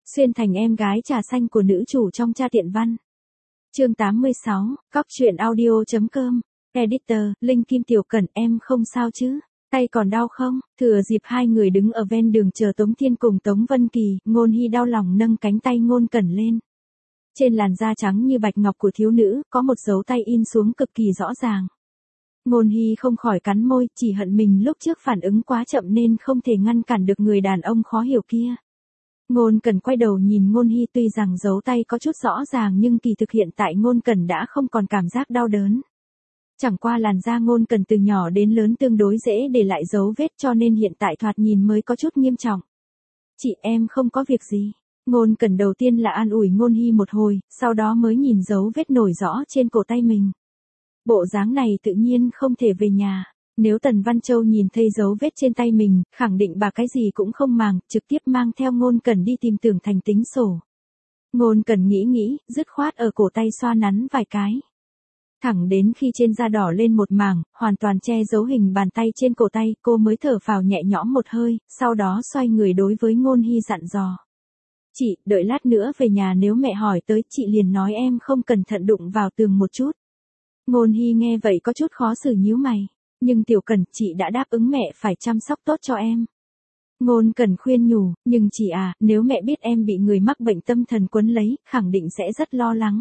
Xuyên thành em gái trà xanh của nữ chủ trong Cha Tiện Văn. Chương 86, Cóc truyện audio.com. Editor, Linh Kim Tiểu Cẩn, em không sao chứ? Tay còn đau không? Thừa dịp hai người đứng ở ven đường chờ Tống Thiên cùng Tống Vân Kỳ, Ngôn Hy đau lòng nâng cánh tay Ngôn Cẩn lên. Trên làn da trắng như bạch ngọc của thiếu nữ, có một dấu tay in xuống cực kỳ rõ ràng. Ngôn Hy không khỏi cắn môi, chỉ hận mình lúc trước phản ứng quá chậm nên không thể ngăn cản được người đàn ông khó hiểu kia. Ngôn Cẩn quay đầu nhìn Ngôn Hy, tuy rằng dấu tay có chút rõ ràng nhưng kỳ thực hiện tại Ngôn Cẩn đã không còn cảm giác đau đớn. Chẳng qua làn da Ngôn Cẩn từ nhỏ đến lớn tương đối dễ để lại dấu vết cho nên hiện tại thoạt nhìn mới có chút nghiêm trọng. Chị em không có việc gì. Ngôn Cẩn đầu tiên là an ủi Ngôn Hy một hồi, sau đó mới nhìn dấu vết nổi rõ trên cổ tay mình. Bộ dáng này tự nhiên không thể về nhà. Nếu Tần Văn Châu nhìn thấy dấu vết trên tay mình, khẳng định bà cái gì cũng không màng, trực tiếp mang theo Ngôn Cẩn đi tìm Tưởng Thành tính sổ. Ngôn Cẩn nghĩ, dứt khoát ở cổ tay xoa nắn vài cái. Thẳng đến khi trên da đỏ lên một mảng, hoàn toàn che giấu hình bàn tay trên cổ tay, cô mới thở phào nhẹ nhõm một hơi, sau đó xoay người đối với Ngôn Hy dặn dò. Chị, đợi lát nữa về nhà nếu mẹ hỏi tới, chị liền nói em không cẩn thận đụng vào tường một chút. Ngôn Hy nghe vậy có chút khó xử nhíu mày. Nhưng Tiểu Cẩn, chị đã đáp ứng mẹ phải chăm sóc tốt cho em. Ngôn Cẩn khuyên nhủ, nhưng chị à, nếu mẹ biết em bị người mắc bệnh tâm thần quấn lấy, khẳng định sẽ rất lo lắng.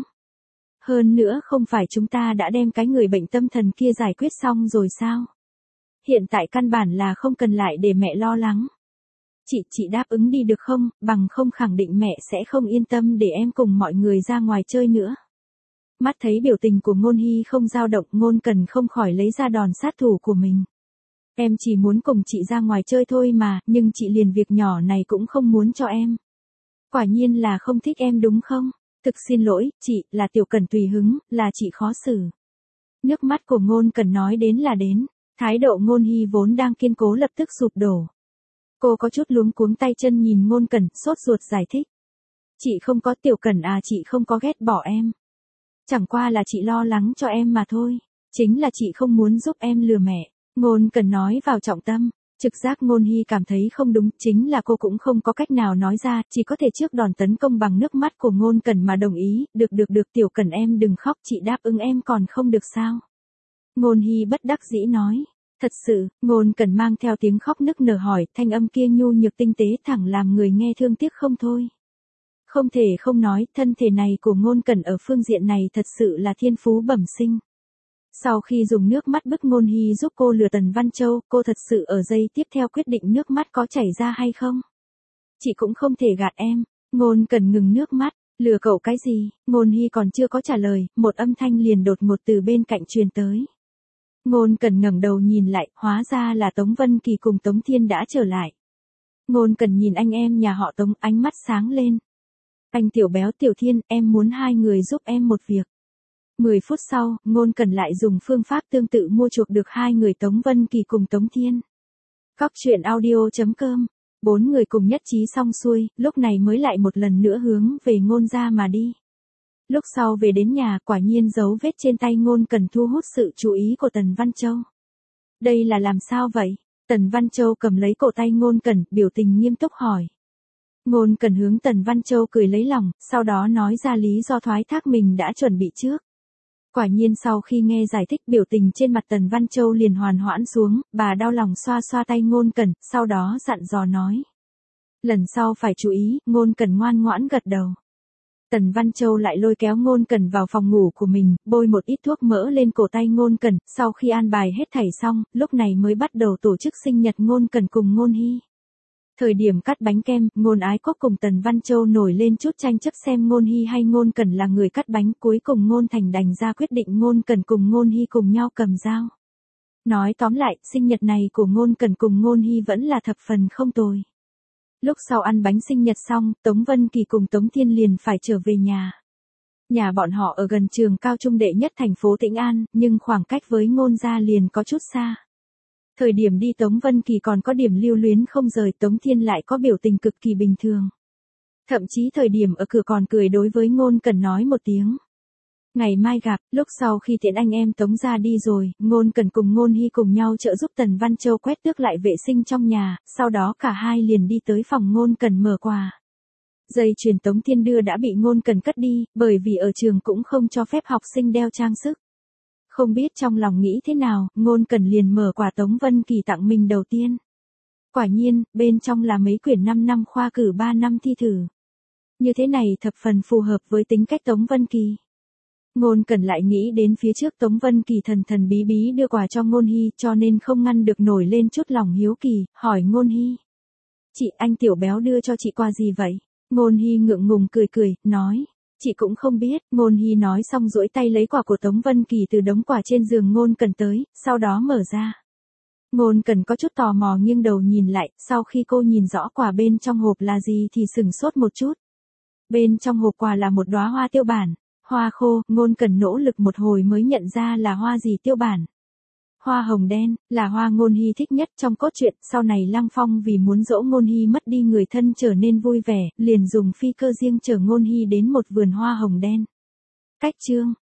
Hơn nữa không phải chúng ta đã đem cái người bệnh tâm thần kia giải quyết xong rồi sao? Hiện tại căn bản là không cần lại để mẹ lo lắng. Chị đáp ứng đi được không, bằng không khẳng định mẹ sẽ không yên tâm để em cùng mọi người ra ngoài chơi nữa. Mắt thấy biểu tình của Ngôn Hy không dao động, Ngôn Cẩn không khỏi lấy ra đòn sát thủ của mình. Em chỉ muốn cùng chị ra ngoài chơi thôi mà, nhưng chị liền việc nhỏ này cũng không muốn cho em. Quả nhiên là không thích em đúng không? Thực xin lỗi, chị, là Tiểu Cẩn tùy hứng, là chị khó xử. Nước mắt của Ngôn Cẩn nói đến là đến, thái độ Ngôn Hy vốn đang kiên cố lập tức sụp đổ. Cô có chút luống cuống tay chân nhìn Ngôn Cẩn, sốt ruột giải thích. Chị không có, Tiểu Cẩn à, chị không có ghét bỏ em. Chẳng qua là chị lo lắng cho em mà thôi. Chính là chị không muốn giúp em lừa mẹ. Ngôn Cẩn nói vào trọng tâm. Trực giác Ngôn Hy cảm thấy không đúng, chính là cô cũng không có cách nào nói ra, chỉ có thể trước đòn tấn công bằng nước mắt của Ngôn Cẩn mà đồng ý. Được Tiểu Cẩn em đừng khóc, chị đáp ứng em còn không được sao? Ngôn Hy bất đắc dĩ nói. Thật sự, Ngôn Cẩn mang theo tiếng khóc nức nở hỏi, thanh âm kia nhu nhược tinh tế thẳng làm người nghe thương tiếc không thôi. Không thể không nói, thân thể này của Ngôn Cẩn ở phương diện này thật sự là thiên phú bẩm sinh. Sau khi dùng nước mắt bức Ngôn Hy giúp cô lừa Tần Văn Châu, cô thật sự ở giây tiếp theo quyết định nước mắt có chảy ra hay không. Chị cũng không thể gạt em. Ngôn Cẩn ngừng nước mắt, lừa cậu cái gì? Ngôn Hy còn chưa có trả lời, một âm thanh liền đột ngột từ bên cạnh truyền tới. Ngôn Cẩn ngẩng đầu nhìn lại, hóa ra là Tống Vân Kỳ cùng Tống Thiên đã trở lại. Ngôn Cẩn nhìn anh em nhà họ Tống, ánh mắt sáng lên. Anh Tiểu Béo Tiểu Thiên, em muốn hai người giúp em một việc. 10 phút sau, Ngôn Cẩn lại dùng phương pháp tương tự mua chuộc được hai người Tống Vân Kỳ cùng Tống Thiên. Cóc truyện audio.com. 4 người cùng nhất trí xong xuôi, lúc này mới lại một lần nữa hướng về Ngôn gia mà đi. Lúc sau về đến nhà, quả nhiên dấu vết trên tay Ngôn Cẩn thu hút sự chú ý của Tần Văn Châu. Đây là làm sao vậy? Tần Văn Châu cầm lấy cổ tay Ngôn Cẩn, biểu tình nghiêm túc hỏi. Ngôn Cẩn hướng Tần Văn Châu cười lấy lòng, sau đó nói ra lý do thoái thác mình đã chuẩn bị trước. Quả nhiên sau khi nghe giải thích, biểu tình trên mặt Tần Văn Châu liền hoàn hoãn xuống, bà đau lòng xoa xoa tay Ngôn Cẩn, sau đó dặn dò nói. Lần sau phải chú ý, Ngôn Cẩn ngoan ngoãn gật đầu. Tần Văn Châu lại lôi kéo Ngôn Cẩn vào phòng ngủ của mình, bôi một ít thuốc mỡ lên cổ tay Ngôn Cẩn, sau khi an bài hết thảy xong, lúc này mới bắt đầu tổ chức sinh nhật Ngôn Cẩn cùng Ngôn Hy. Thời điểm cắt bánh kem, Ngôn Ái Quốc cùng Tần Văn Châu nổi lên chút tranh chấp xem Ngôn Hy hay Ngôn Cẩn là người cắt bánh, cuối cùng Ngôn Thành đành ra quyết định Ngôn Cẩn cùng Ngôn Hy cùng nhau cầm dao. Nói tóm lại, sinh nhật này của Ngôn Cẩn cùng Ngôn Hy vẫn là thập phần không tồi. Lúc sau ăn bánh sinh nhật xong, Tống Vân Kỳ cùng Tống Thiên liền phải trở về nhà. Nhà bọn họ ở gần trường cao trung đệ nhất thành phố Tĩnh An, nhưng khoảng cách với Ngôn gia liền có chút xa. Thời điểm đi Tống Vân Kỳ còn có điểm lưu luyến không rời, Tống Thiên lại có biểu tình cực kỳ bình thường. Thậm chí thời điểm ở cửa còn cười đối với Ngôn Cẩn nói một tiếng. Ngày mai gặp, lúc sau khi tiễn anh em Tống ra đi rồi, Ngôn Cẩn cùng Ngôn Hy cùng nhau trợ giúp Tần Văn Châu quét tước lại vệ sinh trong nhà, sau đó cả hai liền đi tới phòng Ngôn Cẩn mở quà. Dây chuyền Tống Thiên đưa đã bị Ngôn Cần cất đi, bởi vì ở trường cũng không cho phép học sinh đeo trang sức. Không biết trong lòng nghĩ thế nào, Ngôn Cần liền mở quà Tống Vân Kỳ tặng mình đầu tiên. Quả nhiên, bên trong là mấy quyển 5 năm khoa cử 3 năm thi thử. Như thế này thập phần phù hợp với tính cách Tống Vân Kỳ. Ngôn Cần lại nghĩ đến phía trước Tống Vân Kỳ thần thần bí bí đưa quà cho Ngôn Hy, cho nên không ngăn được nổi lên chút lòng hiếu kỳ, hỏi Ngôn Hy. Chị, anh tiểu béo đưa cho chị quà gì vậy? Ngôn Hy ngượng ngùng cười cười, nói. Chị cũng không biết. Ngôn Hy nói xong duỗi tay lấy quà của Tống Vân Kỳ từ đống quà trên giường Ngôn Cần tới, sau đó mở ra. Ngôn Cần có chút tò mò nghiêng đầu nhìn lại, sau khi cô nhìn rõ quà bên trong hộp là gì thì sửng sốt một chút. Bên trong hộp quà là một đóa hoa tiêu bản, hoa khô. Ngôn Cần nỗ lực một hồi mới nhận ra là hoa gì tiêu bản. Hoa hồng đen, là hoa Ngôn Hy thích nhất trong cốt truyện. Sau này Lăng Phong vì muốn dỗ Ngôn Hy mất đi người thân trở nên vui vẻ, liền dùng phi cơ riêng chở Ngôn Hy đến một vườn hoa hồng đen. Cách chương